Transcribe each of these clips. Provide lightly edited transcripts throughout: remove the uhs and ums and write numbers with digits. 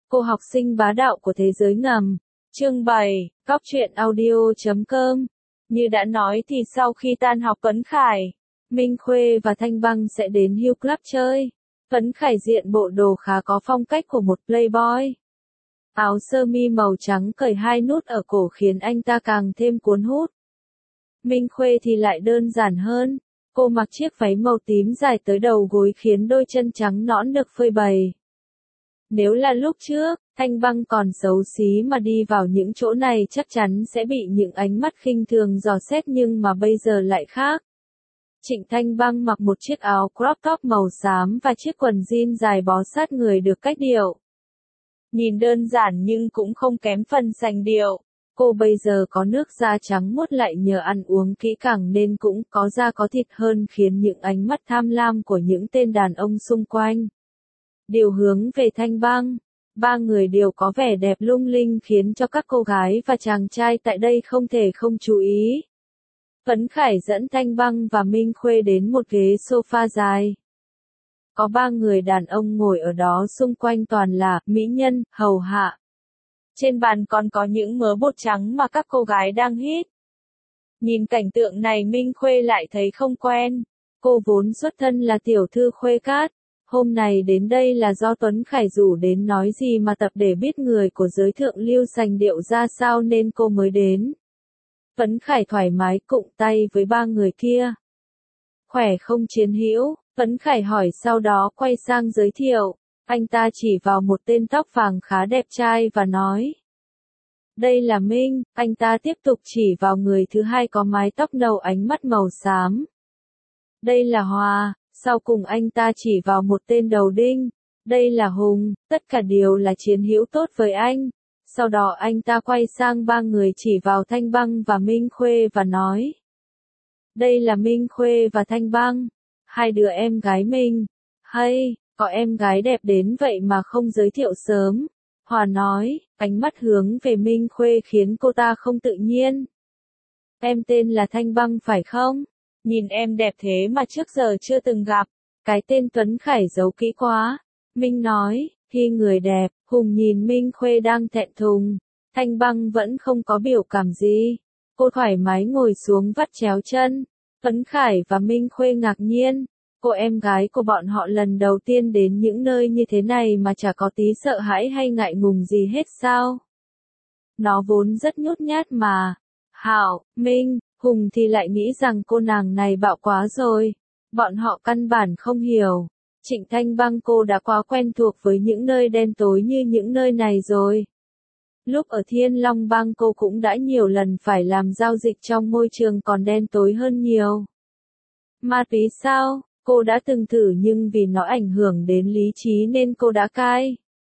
Cô học sinh bá đạo của thế giới ngầm. Chương 7, Cóc truyện audio.com. Như đã nói thì sau khi tan học Tuấn Khải, Minh Khuê và Thanh Băng sẽ đến Hill Club chơi. Tuấn Khải diện bộ đồ khá có phong cách của một playboy. Áo sơ mi màu trắng cởi hai nút ở cổ khiến anh ta càng thêm cuốn hút. Minh Khuê thì lại đơn giản hơn. Cô mặc chiếc váy màu tím dài tới đầu gối khiến đôi chân trắng nõn được phơi bày. Nếu là lúc trước, Thanh Băng còn xấu xí mà đi vào những chỗ này chắc chắn sẽ bị những ánh mắt khinh thường dò xét, nhưng mà bây giờ lại khác. Trịnh Thanh Băng mặc một chiếc áo crop top màu xám và chiếc quần jean dài bó sát người được cách điệu. Nhìn đơn giản nhưng cũng không kém phần sành điệu. Cô bây giờ có nước da trắng muốt lại nhờ ăn uống kỹ càng nên cũng có da có thịt hơn, khiến những ánh mắt tham lam của những tên đàn ông xung quanh điều hướng về Thanh Băng. Ba người đều có vẻ đẹp lung linh khiến cho các cô gái và chàng trai tại đây không thể không chú ý. Tuấn Khải dẫn Thanh Băng và Minh Khuê đến một ghế sofa dài. Có ba người đàn ông ngồi ở đó, xung quanh toàn là mỹ nhân, hầu hạ. Trên bàn còn có những mớ bột trắng mà các cô gái đang hít. Nhìn cảnh tượng này Minh Khuê lại thấy không quen. Cô vốn xuất thân là tiểu thư Khuê Cát. Hôm nay đến đây là do Tuấn Khải rủ đến, nói gì mà tập để biết người của giới thượng lưu sành điệu ra sao nên cô mới đến. Tuấn Khải thoải mái cụng tay với ba người kia. Khỏe không chiến hữu? Tuấn Khải hỏi, sau đó quay sang giới thiệu. Anh ta chỉ vào một tên tóc vàng khá đẹp trai và nói: đây là Minh. Anh ta tiếp tục chỉ vào người thứ hai có mái tóc nâu ánh mắt màu xám. Đây là Hòa. Sau cùng anh ta chỉ vào một tên đầu đinh. Đây là Hùng. Tất cả đều là chiến hữu tốt với anh. Sau đó anh ta quay sang ba người chỉ vào Thanh Băng và Minh Khuê và nói: đây là Minh Khuê và Thanh Băng, hai đứa em gái mình. Hay, có em gái đẹp đến vậy mà không giới thiệu sớm. Hòa nói, ánh mắt hướng về Minh Khuê khiến cô ta không tự nhiên. Em tên là Thanh Băng phải không? Nhìn em đẹp thế mà trước giờ chưa từng gặp. Cái tên Tuấn Khải giấu kỹ quá. Minh nói, khi người đẹp. Hùng nhìn Minh Khuê đang thẹn thùng. Thanh Băng vẫn không có biểu cảm gì. Cô thoải mái ngồi xuống vắt chéo chân. Tuấn Khải và Minh Khuê ngạc nhiên. Cô em gái của bọn họ lần đầu tiên đến những nơi như thế này mà chả có tí sợ hãi hay ngại ngùng gì hết sao? Nó vốn rất nhút nhát mà. Hảo, Minh, Hùng thì lại nghĩ rằng cô nàng này bạo quá rồi. Bọn họ căn bản không hiểu. Trịnh Thanh Băng cô đã quá quen thuộc với những nơi đen tối như những nơi này rồi. Lúc ở Thiên Long Bang cô cũng đã nhiều lần phải làm giao dịch trong môi trường còn đen tối hơn nhiều. Ma túy sao? Cô đã từng thử nhưng vì nó ảnh hưởng đến lý trí nên cô đã cai.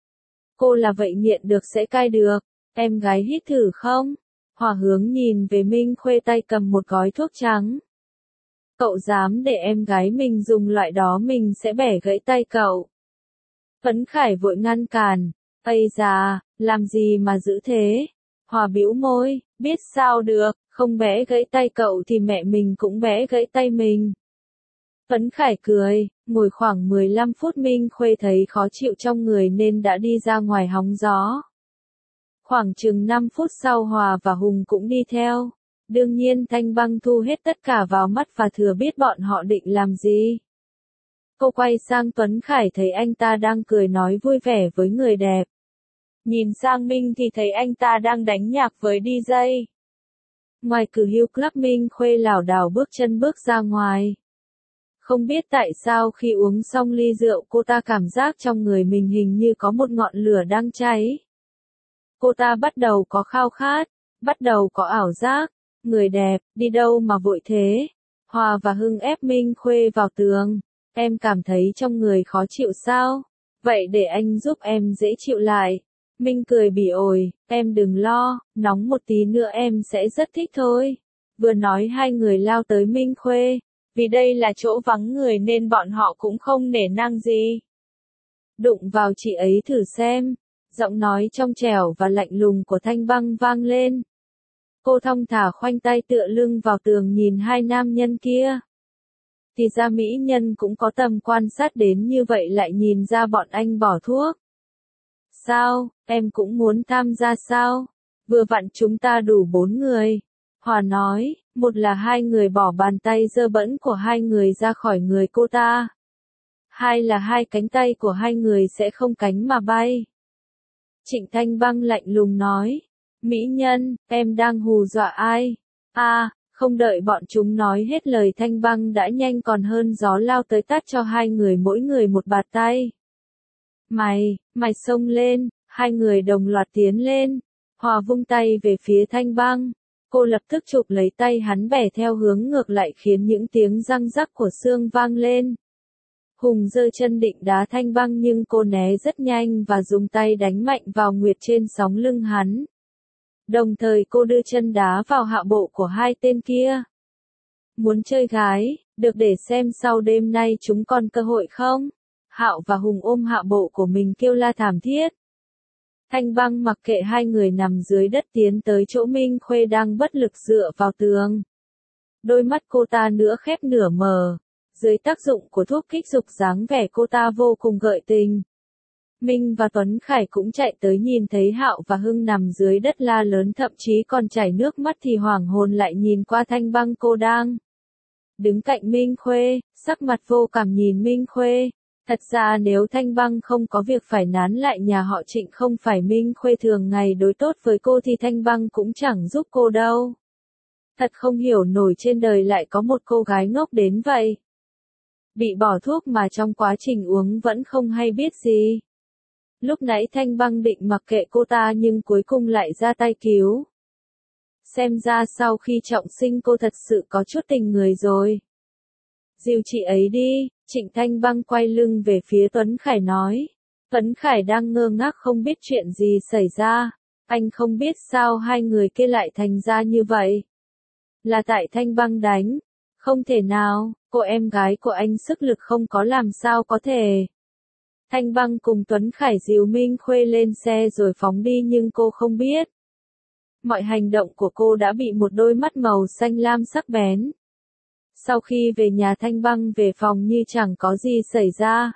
Cô là vậy nghiện được sẽ cai được. Em gái hít thử không? Hòa hướng nhìn về Minh Khuê tay cầm một gói thuốc trắng. Cậu dám để em gái mình dùng loại đó mình sẽ bẻ gãy tay cậu. Tuấn Khải vội ngăn cản. Ây da, làm gì mà giữ thế? Hòa bĩu môi, biết sao được, không bẻ gãy tay cậu thì mẹ mình cũng bẻ gãy tay mình. Tuấn Khải cười, ngồi khoảng 15 phút Minh Khuê thấy khó chịu trong người nên đã đi ra ngoài hóng gió. Khoảng chừng 5 phút sau Hòa và Hùng cũng đi theo. Đương nhiên Thanh Băng thu hết tất cả vào mắt và thừa biết bọn họ định làm gì. Cô quay sang Tuấn Khải thấy anh ta đang cười nói vui vẻ với người đẹp. Nhìn sang Minh thì thấy anh ta đang đánh nhạc với DJ. Ngoài cửa Hill Club Minh Khuê lảo đảo bước chân bước ra ngoài. Không biết tại sao khi uống xong ly rượu cô ta cảm giác trong người mình hình như có một ngọn lửa đang cháy. Cô ta bắt đầu có khao khát, bắt đầu có ảo giác. Người đẹp, đi đâu mà vội thế? Hòa và Hưng ép Minh Khuê vào tường. Em cảm thấy trong người khó chịu sao? Vậy để anh giúp em dễ chịu lại. Minh cười bỉ ổi, em đừng lo, nóng một tí nữa em sẽ rất thích thôi. Vừa nói hai người lao tới Minh Khuê. Vì đây là chỗ vắng người nên bọn họ cũng không nể nang gì. Đụng vào chị ấy thử xem. Giọng nói trong trẻo và lạnh lùng của Thanh Băng vang lên. Cô thong thả khoanh tay tựa lưng vào tường nhìn hai nam nhân kia. Thì ra mỹ nhân cũng có tầm quan sát đến như vậy, lại nhìn ra bọn anh bỏ thuốc. sao, em cũng muốn tham gia sao? Vừa vặn chúng ta đủ 4 người. Hòa nói, một là hai người bỏ bàn tay dơ bẩn của hai người ra khỏi người cô ta. Hai là hai cánh tay của hai người sẽ không cánh mà bay. Trịnh Thanh Băng lạnh lùng nói, mỹ nhân, em đang hù dọa ai? Không đợi bọn chúng nói hết lời Thanh Băng đã nhanh còn hơn gió lao tới tát cho hai người mỗi người một bạt tay. Mày xông lên, hai người đồng loạt tiến lên. Hòa vung tay về phía Thanh Băng. Cô lập tức chụp lấy tay hắn bẻ theo hướng ngược lại khiến những tiếng răng rắc của xương vang lên. Hùng giơ chân định đá Thanh Băng nhưng cô né rất nhanh và dùng tay đánh mạnh vào nguyệt trên sóng lưng hắn. Đồng thời cô đưa chân đá vào hạ bộ của hai tên kia. Muốn chơi gái, được để xem sau đêm nay chúng còn cơ hội không? Hạo và Hùng ôm hạ bộ của mình kêu la thảm thiết. Thanh Băng mặc kệ hai người nằm dưới đất tiến tới chỗ Minh Khuê đang bất lực dựa vào tường. Đôi mắt cô ta nửa khép nửa mở. Dưới tác dụng của thuốc kích dục dáng vẻ cô ta vô cùng gợi tình. Minh và Tuấn Khải cũng chạy tới nhìn thấy Hạo và Hưng nằm dưới đất la lớn thậm chí còn chảy nước mắt thì hoảng hồn lại nhìn qua Thanh Băng cô đang đứng cạnh Minh Khuê, sắc mặt vô cảm nhìn Minh Khuê. Thật ra nếu Thanh Băng không có việc phải nán lại nhà họ Trịnh không phải Minh Khuê thường ngày đối tốt với cô thì Thanh Băng cũng chẳng giúp cô đâu. Thật không hiểu nổi trên đời lại có một cô gái ngốc đến vậy. Bị bỏ thuốc mà trong quá trình uống vẫn không hay biết gì. Lúc nãy Thanh Băng định mặc kệ cô ta nhưng cuối cùng lại ra tay cứu. Xem ra sau khi trọng sinh cô thật sự có chút tình người rồi. Dìu chị ấy đi, Trịnh Thanh Băng quay lưng về phía Tuấn Khải nói. Tuấn Khải đang ngơ ngác không biết chuyện gì xảy ra. Anh không biết sao hai người kia lại thành ra như vậy. Là tại Thanh Băng đánh. Không thể nào, cô em gái của anh sức lực không có làm sao có thể. Thanh Băng cùng Tuấn Khải dìu Minh Khuê lên xe rồi phóng đi nhưng cô không biết. Mọi hành động của cô đã bị một đôi mắt màu xanh lam sắc bén. Sau khi về nhà Thanh Băng về phòng như chẳng có gì xảy ra.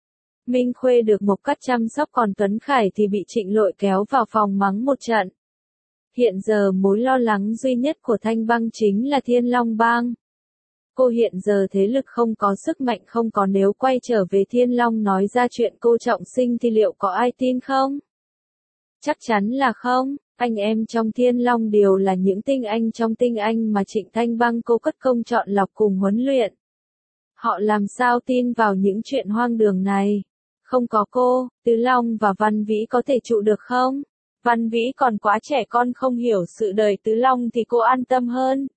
Minh Khuê được Mộc Cắt chăm sóc còn Tuấn Khải thì bị Trịnh Lội kéo vào phòng mắng một trận. Hiện giờ mối lo lắng duy nhất của Thanh Băng chính là Thiên Long Bang. Cô hiện giờ thế lực không có sức mạnh không có nếu quay trở về Thiên Long nói ra chuyện cô trọng sinh thì liệu có ai tin không? Chắc chắn là không, anh em trong Thiên Long đều là những tinh anh trong tinh anh mà Trịnh Thanh Băng cô cất công chọn lọc cùng huấn luyện. Họ làm sao tin vào những chuyện hoang đường này? Không có cô, Tứ Long và Văn Vĩ có thể trụ được không? Văn Vĩ còn quá trẻ con không hiểu sự đời Tứ Long thì cô an tâm hơn.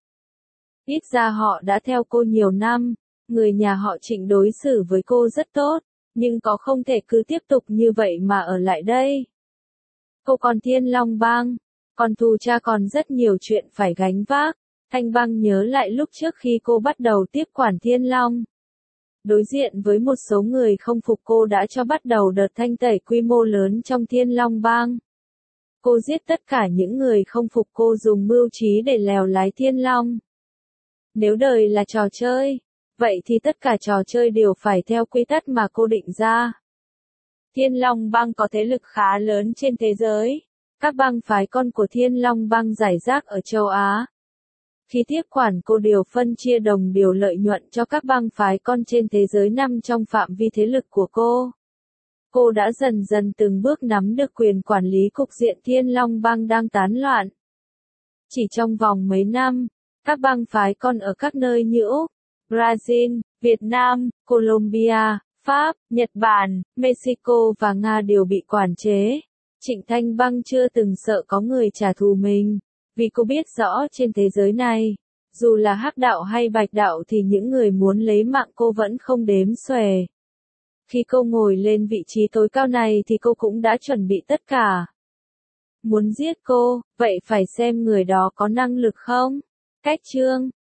Ít ra họ đã theo cô nhiều năm, người nhà họ Trịnh đối xử với cô rất tốt, nhưng có không thể cứ tiếp tục như vậy mà ở lại đây. Cô còn Thiên Long Bang, còn thù cha còn rất nhiều chuyện phải gánh vác. Thanh Băng nhớ lại lúc trước khi cô bắt đầu tiếp quản Thiên Long. Đối diện với một số người không phục cô đã cho bắt đầu đợt thanh tẩy quy mô lớn trong Thiên Long Bang. Cô giết tất cả những người không phục cô dùng mưu trí để lèo lái Thiên Long. Nếu đời là trò chơi, vậy thì tất cả trò chơi đều phải theo quy tắc mà cô định ra. Thiên Long Bang có thế lực khá lớn trên thế giới. Các bang phái con của Thiên Long Bang rải rác ở châu Á. Khi tiếp quản cô đều phân chia đồng điều lợi nhuận cho các bang phái con trên thế giới nằm trong phạm vi thế lực của cô. Cô đã dần dần từng bước nắm được quyền quản lý cục diện Thiên Long Bang đang tán loạn. Chỉ trong vòng mấy năm, các bang phái con ở các nơi như Úc, Brazil, Việt Nam, Colombia, Pháp, Nhật Bản, Mexico và Nga đều bị quản chế. Trịnh Thanh Băng chưa từng sợ có người trả thù mình, vì cô biết rõ trên thế giới này, dù là hắc đạo hay bạch đạo thì những người muốn lấy mạng cô vẫn không đếm xuể. Khi cô ngồi lên vị trí tối cao này thì cô cũng đã chuẩn bị tất cả. Muốn giết cô, vậy phải xem người đó có năng lực không? Cách chương